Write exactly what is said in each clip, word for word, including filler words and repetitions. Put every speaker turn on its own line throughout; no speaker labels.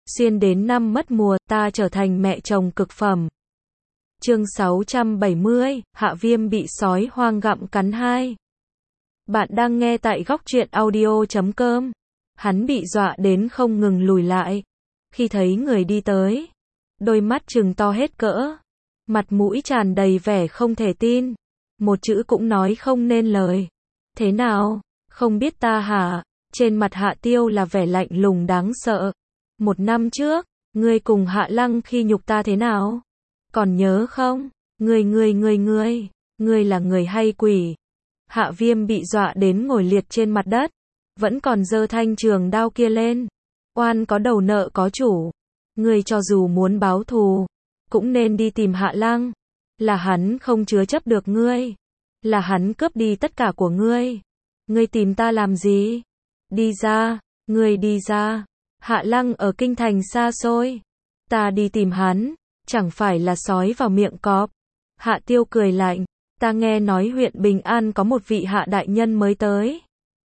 Xuyên đến năm mất mùa, ta trở thành mẹ chồng cực phẩm. Chương sáu trăm bảy mươi, Hạ Viêm bị sói hoang gặm cắn hai. Bạn đang nghe tại góc truyện audio chấm com. Hắn bị dọa đến không ngừng lùi lại. Khi thấy người đi tới, đôi mắt trừng to hết cỡ, mặt mũi tràn đầy vẻ không thể tin, một chữ cũng nói không nên lời. Thế nào, không biết ta hả? Trên mặt Hạ Tiêu là vẻ lạnh lùng đáng sợ. Một năm trước, ngươi cùng Hạ Lăng khi nhục ta thế nào? Còn nhớ không? Ngươi ngươi ngươi ngươi, ngươi là người hay quỷ? Hạ Viêm bị dọa đến ngồi liệt trên mặt đất, vẫn còn giơ thanh trường đao kia lên. Oan có đầu nợ có chủ, ngươi cho dù muốn báo thù, cũng nên đi tìm Hạ Lăng. Là hắn không chứa chấp được ngươi, là hắn cướp đi tất cả của ngươi. Ngươi tìm ta làm gì? Đi ra, ngươi đi ra. Hạ Lăng ở kinh thành xa xôi, ta đi tìm hắn, chẳng phải là sói vào miệng cọp. Hạ Tiêu cười lạnh, ta nghe nói huyện Bình An có một vị hạ đại nhân mới tới.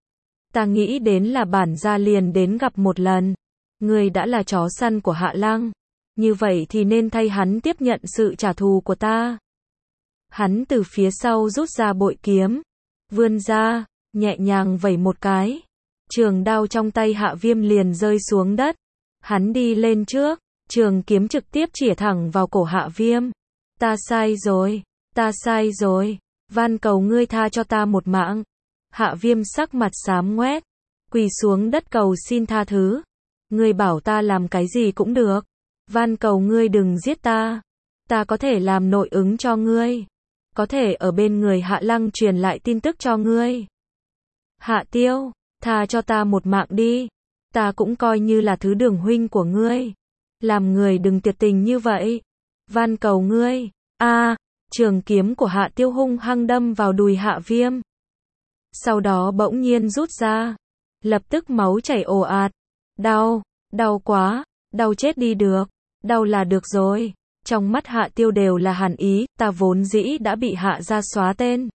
Ta nghĩ đến là bản gia liền đến gặp một lần. Ngươi đã là chó săn của Hạ Lăng, như vậy thì nên thay hắn tiếp nhận sự trả thù của ta. Hắn từ phía sau rút ra bội kiếm, vươn ra, nhẹ nhàng vẩy một cái. Trường đao trong tay Hạ Viêm liền rơi xuống đất. Hắn đi lên trước, trường kiếm trực tiếp chĩa thẳng vào cổ Hạ Viêm. Ta sai rồi, ta sai rồi, van cầu ngươi tha cho ta một mạng. Hạ Viêm sắc mặt xám ngoét, quỳ xuống đất cầu xin tha thứ. Ngươi bảo ta làm cái gì cũng được, van cầu ngươi đừng giết ta. Ta có thể làm nội ứng cho ngươi, có thể ở bên người Hạ Lăng truyền lại tin tức cho ngươi. Hạ Tiêu, tha cho ta một mạng đi, ta cũng coi như là thứ đường huynh của ngươi. Làm người đừng tuyệt tình như vậy, van cầu ngươi. A, à, trường kiếm của Hạ Tiêu hung hăng đâm vào đùi Hạ Viêm. Sau đó bỗng nhiên rút ra, lập tức máu chảy ồ ạt. Đau, đau quá, đau chết đi được, đau là được rồi. Trong mắt Hạ Tiêu đều là hàn ý, ta vốn dĩ đã bị Hạ gia xóa tên,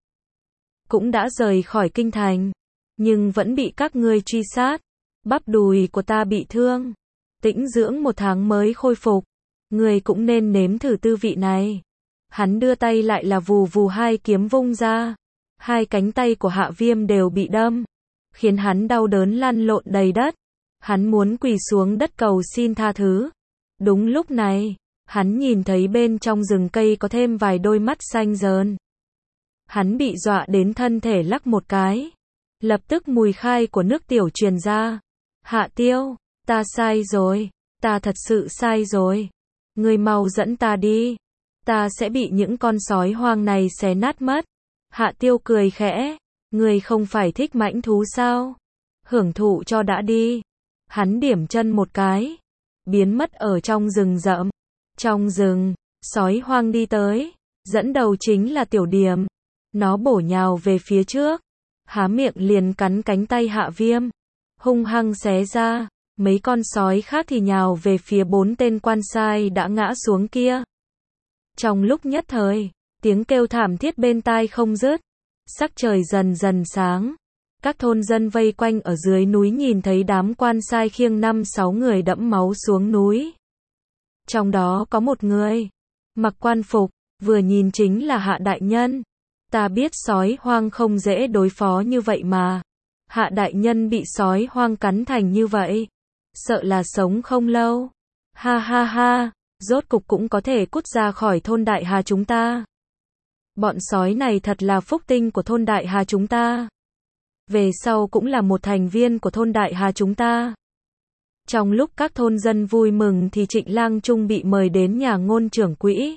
cũng đã rời khỏi kinh thành, nhưng vẫn bị các ngươi truy sát. Bắp đùi của ta bị thương, tĩnh dưỡng một tháng mới khôi phục. Ngươi cũng nên nếm thử tư vị này. Hắn đưa tay lại là vù vù hai kiếm vung ra. Hai cánh tay của Hạ Viêm đều bị đâm, khiến hắn đau đớn lăn lộn đầy đất. Hắn muốn quỳ xuống đất cầu xin tha thứ. Đúng lúc này, hắn nhìn thấy bên trong rừng cây có thêm vài đôi mắt xanh rờn. Hắn bị dọa đến thân thể lắc một cái. Lập tức mùi khai của nước tiểu truyền ra. Hạ Tiêu, ta sai rồi, ta thật sự sai rồi. Ngươi mau dẫn ta đi, ta sẽ bị những con sói hoang này xé nát mất. Hạ Tiêu cười khẽ, ngươi không phải thích mãnh thú sao? Hưởng thụ cho đã đi. Hắn điểm chân một cái, biến mất ở trong rừng rậm. Trong rừng, sói hoang đi tới, dẫn đầu chính là Tiểu Điểm. Nó bổ nhào về phía trước, há miệng liền cắn cánh tay Hạ Viêm, hung hăng xé ra. Mấy con sói khác thì nhào về phía bốn tên quan sai đã ngã xuống kia. Trong lúc nhất thời, tiếng kêu thảm thiết bên tai không dứt. Sắc trời dần dần sáng. Các thôn dân vây quanh ở dưới núi nhìn thấy đám quan sai khiêng năm sáu người đẫm máu xuống núi. Trong đó có một người mặc quan phục, vừa nhìn chính là Hạ đại nhân. Ta biết sói hoang không dễ đối phó như vậy mà. Hạ đại nhân bị sói hoang cắn thành như vậy, sợ là sống không lâu. Ha ha ha, rốt cục cũng có thể cút ra khỏi thôn Đại Hà chúng ta. Bọn sói này thật là phúc tinh của thôn Đại Hà chúng ta. Về sau cũng là một thành viên của thôn Đại Hà chúng ta. Trong lúc các thôn dân vui mừng thì Trịnh Lang Trung bị mời đến nhà ngôn trưởng quỹ.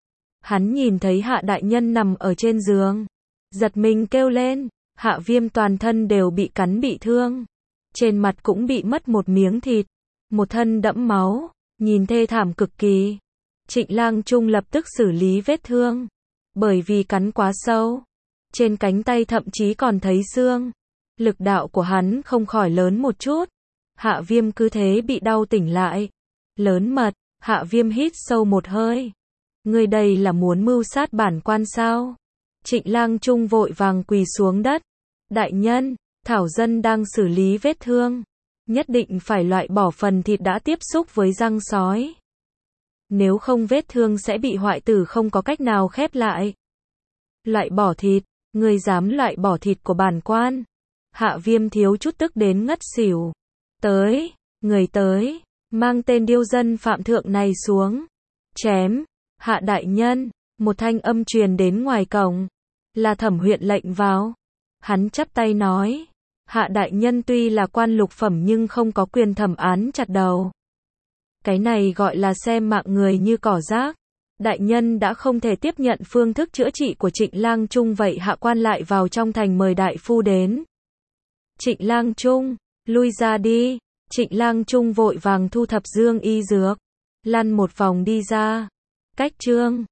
Hắn nhìn thấy Hạ đại nhân nằm ở trên giường, giật mình kêu lên. Hạ Viêm toàn thân đều bị cắn bị thương, trên mặt cũng bị mất một miếng thịt, một thân đẫm máu, nhìn thê thảm cực kỳ. Trịnh Lang Trung lập tức xử lý vết thương, bởi vì cắn quá sâu, trên cánh tay thậm chí còn thấy xương. Lực đạo của hắn không khỏi lớn một chút. Hạ Viêm cứ thế bị đau tỉnh lại. Lớn mật, Hạ Viêm hít sâu một hơi. Ngươi đây là muốn mưu sát bản quan sao? Trịnh Lang Trung vội vàng quỳ xuống đất. Đại nhân, Thảo dân đang xử lý vết thương. Nhất định phải loại bỏ phần thịt đã tiếp xúc với răng sói. Nếu không vết thương sẽ bị hoại tử không có cách nào khép lại. Loại bỏ thịt, ngươi dám loại bỏ thịt của bản quan? Hạ Viêm thiếu chút tức đến ngất xỉu. Tới, người tới, mang tên điêu dân phạm thượng này xuống. Chém, Hạ đại nhân, một thanh âm truyền đến ngoài cổng. Là Thẩm huyện lệnh vào. Hắn chắp tay nói. Hạ đại nhân tuy là quan lục phẩm nhưng không có quyền thẩm án chặt đầu. Cái này gọi là xem mạng người như cỏ rác. Đại nhân đã không thể tiếp nhận phương thức chữa trị của Trịnh Lang Trung vậy hạ quan lại vào trong thành mời đại phu đến. Trịnh Lang Trung, lui ra đi. Trịnh Lang Trung vội vàng thu thập dương y dược. Lăn một vòng đi ra. Cách trương.